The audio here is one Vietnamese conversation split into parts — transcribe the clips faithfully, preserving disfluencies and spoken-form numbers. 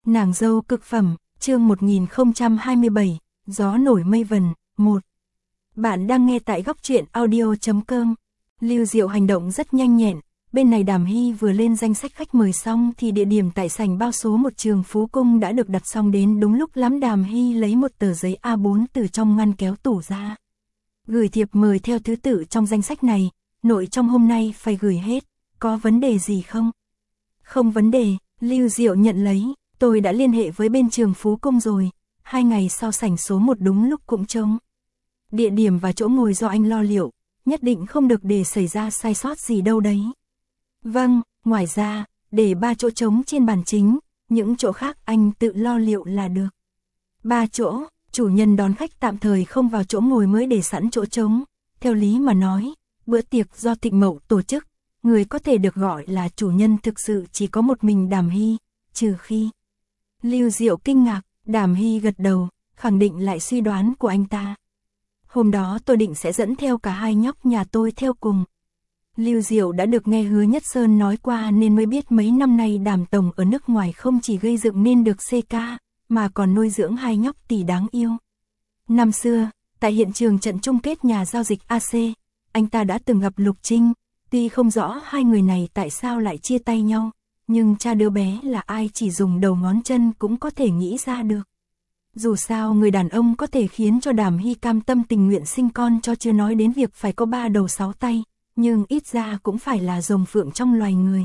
Nàng dâu cực phẩm, chương một nghìn không trăm hai mươi bảy, gió nổi mây vần, một. Bạn đang nghe tại góc truyện audio chấm com. Lưu Diệu hành động rất nhanh nhẹn, bên này Đàm Hy vừa lên danh sách khách mời xong thì địa điểm tại sảnh bao số một trường Phú Cung đã được đặt xong đến đúng lúc lắm. Đàm Hy lấy một tờ giấy A bốn từ trong ngăn kéo tủ ra. Gửi thiệp mời theo thứ tự trong danh sách này, nội trong hôm nay phải gửi hết, có vấn đề gì không? Không vấn đề, Lưu Diệu nhận lấy. Tôi đã liên hệ với bên trường Phú Cung rồi, hai ngày sau sảnh số một đúng lúc cũng trống. Địa điểm và chỗ ngồi do anh lo liệu, nhất định không được để xảy ra sai sót gì đâu đấy. Vâng, ngoài ra, để ba chỗ trống trên bàn chính, những chỗ khác anh tự lo liệu là được. Ba chỗ, chủ nhân đón khách tạm thời không vào chỗ ngồi mới để sẵn chỗ trống. Theo lý mà nói, bữa tiệc do Thịnh Mậu tổ chức, người có thể được gọi là chủ nhân thực sự chỉ có một mình Đàm Hy, trừ khi... Lưu Diệu kinh ngạc, Đàm Hy gật đầu, khẳng định lại suy đoán của anh ta. Hôm đó tôi định sẽ dẫn theo cả hai nhóc nhà tôi theo cùng. Lưu Diệu đã được nghe Hứa Nhất Sơn nói qua nên mới biết mấy năm nay Đàm Tổng ở nước ngoài không chỉ gây dựng nên được xê ca, mà còn nuôi dưỡng hai nhóc tỷ đáng yêu. Năm xưa, tại hiện trường trận chung kết nhà giao dịch a xê, anh ta đã từng gặp Lục Trinh, tuy không rõ hai người này tại sao lại chia tay nhau. Nhưng cha đứa bé là ai chỉ dùng đầu ngón chân cũng có thể nghĩ ra được. Dù sao người đàn ông có thể khiến cho Đàm Hy cam tâm tình nguyện sinh con cho chưa nói đến việc phải có ba đầu sáu tay, nhưng ít ra cũng phải là rồng phượng trong loài người.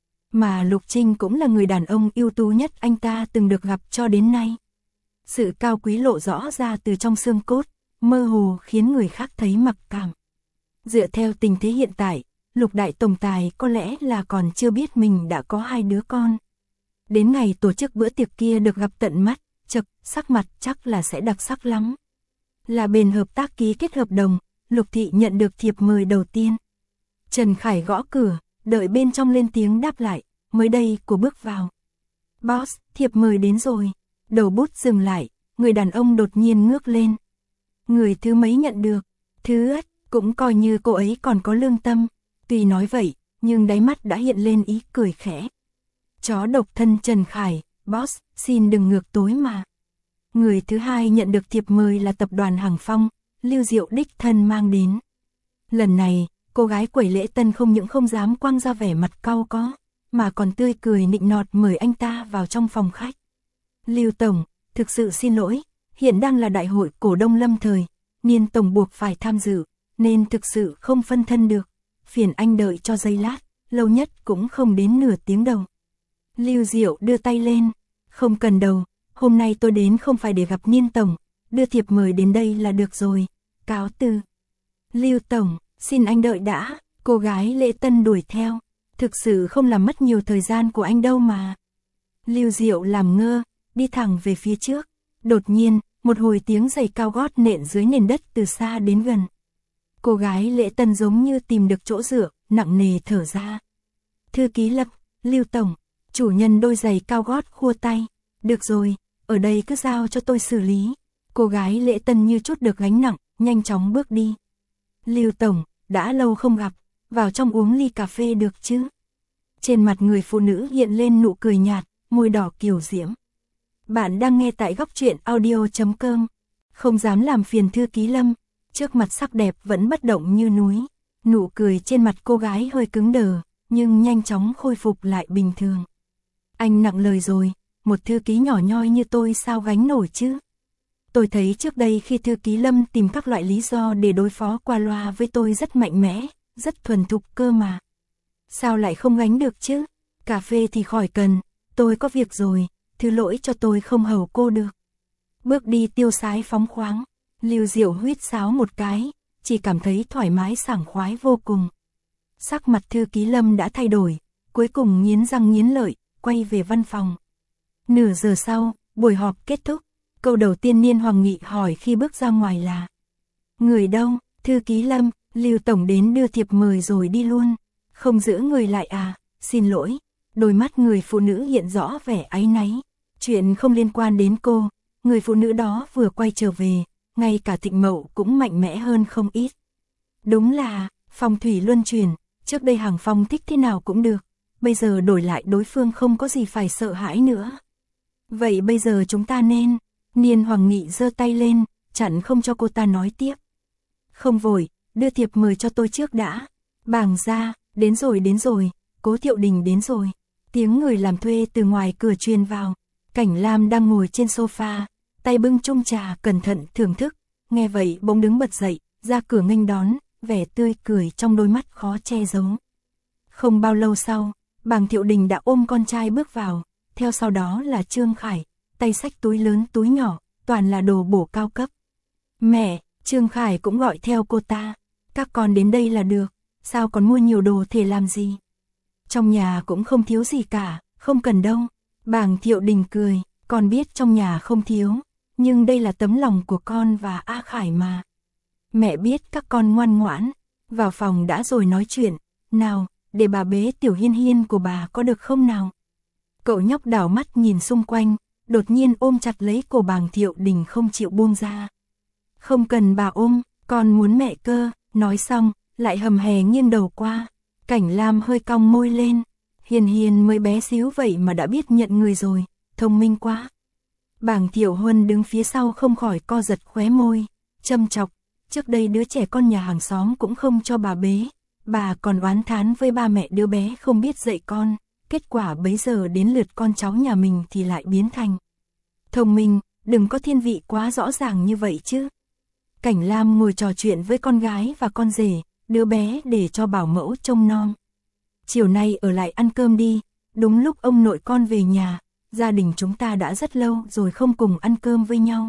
Mà Lục Trinh cũng là người đàn ông ưu tú nhất anh ta từng được gặp cho đến nay. Sự cao quý lộ rõ ra từ trong xương cốt, mơ hồ khiến người khác thấy mặc cảm. Dựa theo tình thế hiện tại, Lục đại tổng tài có lẽ là còn chưa biết mình đã có hai đứa con. Đến ngày tổ chức bữa tiệc kia được gặp tận mắt, chật, sắc mặt chắc là sẽ đặc sắc lắm. Là bên hợp tác ký kết hợp đồng, Lục thị nhận được thiệp mời đầu tiên. Trần Khải gõ cửa, đợi bên trong lên tiếng đáp lại, mới đây của bước vào. Boss, thiệp mời đến rồi. Đầu bút dừng lại, người đàn ông đột nhiên ngước lên. Người thứ mấy nhận được? Thứ ất, cũng coi như cô ấy còn có lương tâm. Tuy nói vậy, nhưng đáy mắt đã hiện lên ý cười khẽ. Chó độc thân Trần Khải, boss, xin đừng ngược tối mà. Người thứ hai nhận được thiệp mời là tập đoàn Hàng Phong, Lưu Diệu đích thân mang đến. Lần này, cô gái quẩy lễ tân không những không dám quăng ra vẻ mặt cau có, mà còn tươi cười nịnh nọt mời anh ta vào trong phòng khách. Lưu Tổng, thực sự xin lỗi, hiện đang là đại hội cổ đông lâm thời, Niên Tổng buộc phải tham dự, nên thực sự không phân thân được. Phiền anh đợi cho giây lát, lâu nhất cũng không đến nửa tiếng đầu. Lưu Diệu đưa tay lên, không cần đầu, hôm nay tôi đến không phải để gặp Niên Tổng, đưa thiệp mời đến đây là được rồi, cáo từ. Lưu Tổng, xin anh đợi đã, cô gái lễ tân đuổi theo, thực sự không làm mất nhiều thời gian của anh đâu mà. Lưu Diệu làm ngơ, đi thẳng về phía trước, đột nhiên, một hồi tiếng giày cao gót nện dưới nền đất từ xa đến gần. Cô gái lễ tân giống như tìm được chỗ dựa, nặng nề thở ra. Thư ký Lập, Lưu Tổng, chủ nhân đôi giày cao gót khua tay. Được rồi, ở đây cứ giao cho tôi xử lý. Cô gái lễ tân như chút được gánh nặng, nhanh chóng bước đi. Lưu Tổng, đã lâu không gặp, vào trong uống ly cà phê được chứ? Trên mặt người phụ nữ hiện lên nụ cười nhạt, môi đỏ kiều diễm. Bạn đang nghe tại góc truyện audio chấm com. Không dám làm phiền thư ký Lâm. Trước mặt sắc đẹp vẫn bất động như núi, nụ cười trên mặt cô gái hơi cứng đờ, nhưng nhanh chóng khôi phục lại bình thường. Anh nặng lời rồi, một thư ký nhỏ nhoi như tôi sao gánh nổi chứ? Tôi thấy trước đây khi thư ký Lâm tìm các loại lý do để đối phó qua loa với tôi rất mạnh mẽ, rất thuần thục cơ mà. Sao lại không gánh được chứ? Cà phê thì khỏi cần, tôi có việc rồi, thứ lỗi cho tôi không hầu cô được. Bước đi tiêu sái phóng khoáng. Lưu Diệu huýt sáo một cái, chỉ cảm thấy thoải mái sảng khoái vô cùng. Sắc mặt thư ký Lâm đã thay đổi, cuối cùng nghiến răng nghiến lợi, quay về văn phòng. Nửa giờ sau, buổi họp kết thúc, câu đầu tiên Niên Hoàng Nghị hỏi khi bước ra ngoài là: Người đâu? Thư ký Lâm, Lưu Tổng đến đưa thiệp mời rồi đi luôn, không giữ người lại à? Xin lỗi. Đôi mắt người phụ nữ hiện rõ vẻ áy náy. Chuyện không liên quan đến cô, người phụ nữ đó vừa quay trở về. Ngay cả Thịnh Mậu cũng mạnh mẽ hơn không ít. Đúng là, phong thủy luân chuyển, trước đây Hàng Phong thích thế nào cũng được, bây giờ đổi lại đối phương không có gì phải sợ hãi nữa. Vậy bây giờ chúng ta nên, Niên Hoàng Nghị giơ tay lên, chặn không cho cô ta nói tiếp. Không vội, đưa thiệp mời cho tôi trước đã. Bàng gia, đến rồi đến rồi, Cố Thiệu Đình đến rồi. Tiếng người làm thuê từ ngoài cửa truyền vào. Cảnh Lam đang ngồi trên sofa, tay bưng chung trà cẩn thận thưởng thức, nghe vậy bỗng đứng bật dậy, ra cửa nghênh đón, vẻ tươi cười trong đôi mắt khó che giấu. Không bao lâu sau, Bàng Thiệu Đình đã ôm con trai bước vào, theo sau đó là Trương Khải, tay xách túi lớn túi nhỏ, toàn là đồ bổ cao cấp. Mẹ, Trương Khải cũng gọi theo cô ta, các con đến đây là được, sao còn mua nhiều đồ thể làm gì? Trong nhà cũng không thiếu gì cả, không cần đâu. Bàng Thiệu Đình cười, con biết trong nhà không thiếu, nhưng đây là tấm lòng của con và A Khải mà. Mẹ biết các con ngoan ngoãn, vào phòng đã rồi nói chuyện, nào, để bà bế Tiểu Hiên Hiên của bà có được không nào? Cậu nhóc đảo mắt nhìn xung quanh, đột nhiên ôm chặt lấy cổ Bàng Thiệu Đình không chịu buông ra. Không cần bà ôm, con muốn mẹ cơ, nói xong, lại hầm hè nghiêng đầu qua. Cảnh Lam hơi cong môi lên, Hiền Hiền mới bé xíu vậy mà đã biết nhận người rồi, thông minh quá. Bàng Thiệu Huân đứng phía sau không khỏi co giật khóe môi, châm chọc, trước đây đứa trẻ con nhà hàng xóm cũng không cho bà bế, bà còn oán thán với ba mẹ đứa bé không biết dạy con, kết quả bấy giờ đến lượt con cháu nhà mình thì lại biến thành thông minh, đừng có thiên vị quá rõ ràng như vậy chứ. Cảnh Lam ngồi trò chuyện với con gái và con rể, đứa bé để cho bảo mẫu trông nom. Chiều nay ở lại ăn cơm đi, đúng lúc ông nội con về nhà, gia đình chúng ta đã rất lâu rồi không cùng ăn cơm với nhau.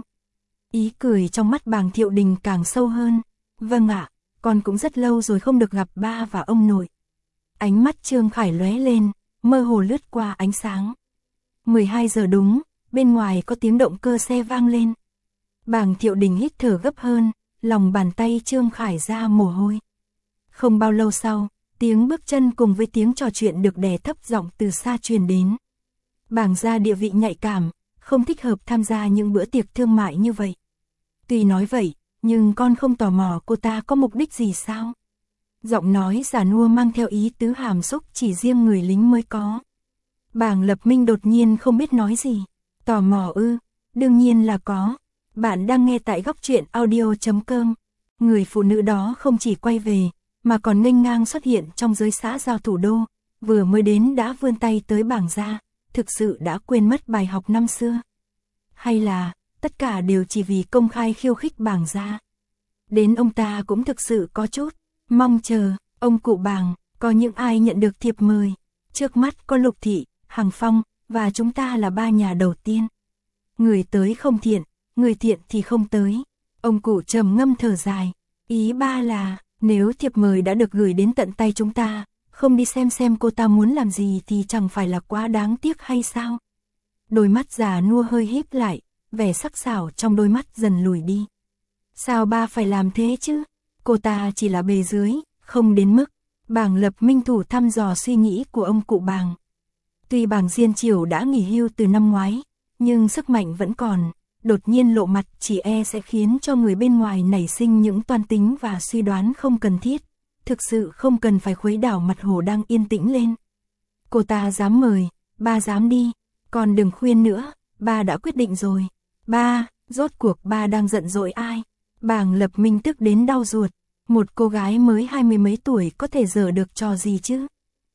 Ý cười trong mắt Bàng Thiệu Đình càng sâu hơn, vâng ạ, con cũng rất lâu rồi không được gặp ba và ông nội. Ánh mắt Trương Khải lóe lên, mơ hồ lướt qua ánh sáng. mười hai giờ đúng, bên ngoài có tiếng động cơ xe vang lên. Bàng Thiệu Đình hít thở gấp hơn, lòng bàn tay Trương Khải ra mồ hôi. Không bao lâu sau, tiếng bước chân cùng với tiếng trò chuyện được đè thấp giọng từ xa truyền đến. Bàng gia địa vị nhạy cảm, không thích hợp tham gia những bữa tiệc thương mại như vậy. Tuy nói vậy, nhưng con không tò mò cô ta có mục đích gì sao? Giọng nói già nua mang theo ý tứ hàm xúc chỉ riêng người lính mới có. Bàng Lập Minh đột nhiên không biết nói gì. Tò mò ư, đương nhiên là có. Bạn đang nghe tại góc truyện audio chấm com. Người phụ nữ đó không chỉ quay về, mà còn nghênh ngang xuất hiện trong giới xã giao thủ đô, vừa mới đến đã vươn tay tới Bàng gia, thực sự đã quên mất bài học năm xưa. Hay là, tất cả đều chỉ vì công khai khiêu khích Bàng gia. Đến ông ta cũng thực sự có chút mong chờ. Ông cụ Bàng, có những ai nhận được thiệp mời? Trước mắt có Lục Thị, Hằng Phong, và chúng ta là ba nhà đầu tiên. Người tới không thiện, người thiện thì không tới. Ông cụ trầm ngâm thở dài. Ý ba là, nếu thiệp mời đã được gửi đến tận tay chúng ta, không đi xem xem cô ta muốn làm gì thì chẳng phải là quá đáng tiếc hay sao? Đôi mắt già nua hơi híp lại, vẻ sắc sảo trong đôi mắt dần lùi đi. Sao ba phải làm thế chứ? Cô ta chỉ là bề dưới, không đến mức. Bàng Lập Minh thủ thăm dò suy nghĩ của ông cụ Bàng. Tuy Bàng Diên Triều đã nghỉ hưu từ năm ngoái, nhưng sức mạnh vẫn còn, đột nhiên lộ mặt chỉ e sẽ khiến cho người bên ngoài nảy sinh những toan tính và suy đoán không cần thiết, thực sự không cần phải khuấy đảo mặt hồ đang yên tĩnh lên. Cô ta dám mời, ba dám đi, còn đừng khuyên nữa, ba đã quyết định rồi. Ba, rốt cuộc ba đang giận dỗi ai? Bàng Lập Minh tức đến đau ruột, một cô gái mới hai mươi mấy tuổi có thể dở được trò gì chứ?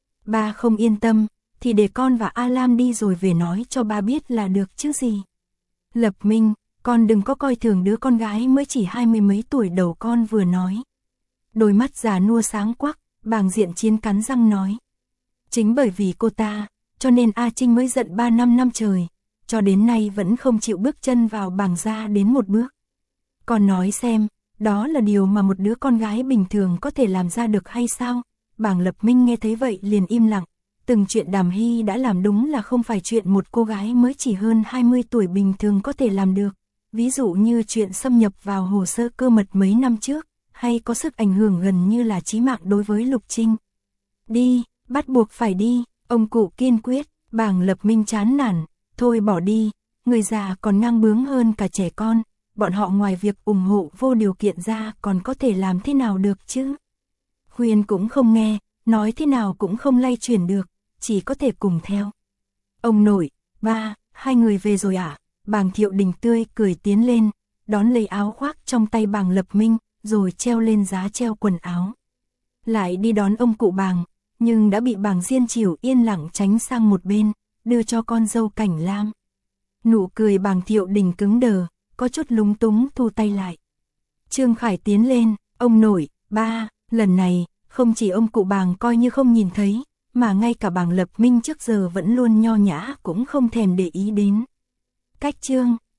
Ba không yên tâm, thì để con và A Lam đi rồi về nói cho ba biết là được chứ gì. Lập Minh, con đừng có coi thường đứa con gái mới chỉ hai mươi mấy tuổi đầu con vừa nói. Đôi mắt già nua sáng quắc, Bàng Diện Chiến cắn răng nói. Chính bởi vì cô ta, cho nên A Trinh mới giận ba năm năm trời, cho đến nay vẫn không chịu bước chân vào Bàng gia đến một bước. Con nói xem, đó là điều mà một đứa con gái bình thường có thể làm ra được hay sao? Bàng Lập Minh nghe thấy vậy liền im lặng. Từng chuyện Đàm Hy đã làm đúng là không phải chuyện một cô gái mới chỉ hơn hai mươi tuổi bình thường có thể làm được. Ví dụ như chuyện xâm nhập vào hồ sơ cơ mật mấy năm trước, hay có sức ảnh hưởng gần như là chí mạng đối với Lục Trinh. Đi, bắt buộc phải đi, ông cụ kiên quyết. Bàng Lập Minh chán nản, thôi bỏ đi, người già còn ngang bướng hơn cả trẻ con, bọn họ ngoài việc ủng hộ vô điều kiện ra còn có thể làm thế nào được chứ? Khuyên cũng không nghe, nói thế nào cũng không lay chuyển được, chỉ có thể cùng theo. Ông nội, ba, hai người về rồi à? Bàng Thiệu Đình tươi cười tiến lên, đón lấy áo khoác trong tay Bàng Lập Minh, rồi treo lên giá treo quần áo. Lại đi đón ông cụ Bàng, nhưng đã bị Bàng Diên Chiểu yên lặng tránh sang một bên, đưa cho con dâu Cảnh Lam. Nụ cười Bàng Thiệu Đình cứng đờ, có chút lúng túng thu tay lại. Trương Khải tiến lên, ông nội, ba, lần này, không chỉ ông cụ Bàng coi như không nhìn thấy, mà ngay cả Bàng Lập Minh trước giờ vẫn luôn nho nhã cũng không thèm để ý đến. Cách Trương